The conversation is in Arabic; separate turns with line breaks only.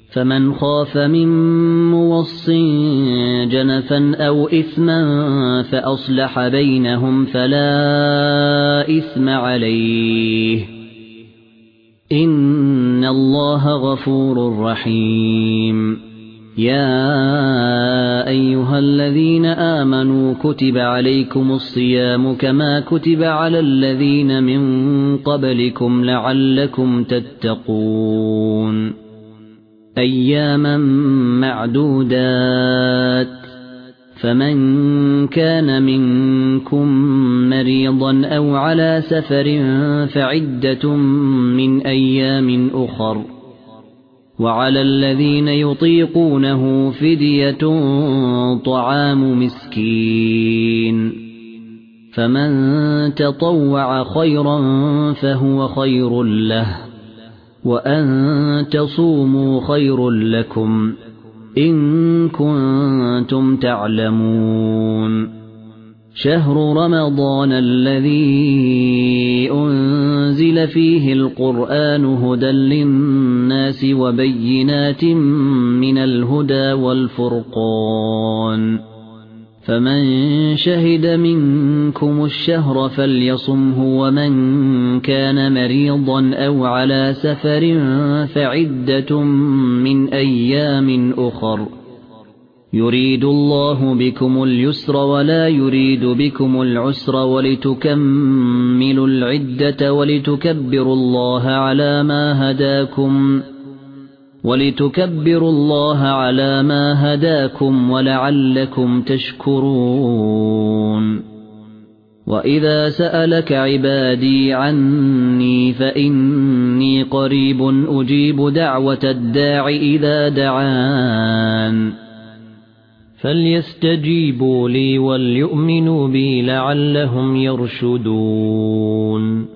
فمن خاف من موصٍ جنفا أو إثما فأصلح بينهم فلا إثم عليه إن الله غفور رحيم يا أيها الذين آمنوا كتب عليكم الصيام كما كتب على الذين من قبلكم لعلكم تتقون أياما معدودات فمن كان منكم مريضا أو على سفر فعدة من أيام أخر وعلى الذين يطيقونه فدية طعام مسكين فمن تطوع خيرا فهو خير له وأن تصوموا خير لكم إن كنتم تعلمون شهر رمضان الذي أنزل فيه القرآن هدى للناس وبينات من الهدى والفرقان فمن شهد منكم الشهر فليصمه ومن كان مريضا أو على سفر فعدة من أيام أخر يريد الله بكم اليسر ولا يريد بكم العسر ولتكملوا العدة ولتكبروا الله على ما هداكم ولعلكم تشكرون وإذا سألك عبادي عني فإني قريب أجيب دعوة الداع إذا دعان فليستجيبوا لي وليؤمنوا بي لعلهم يرشدون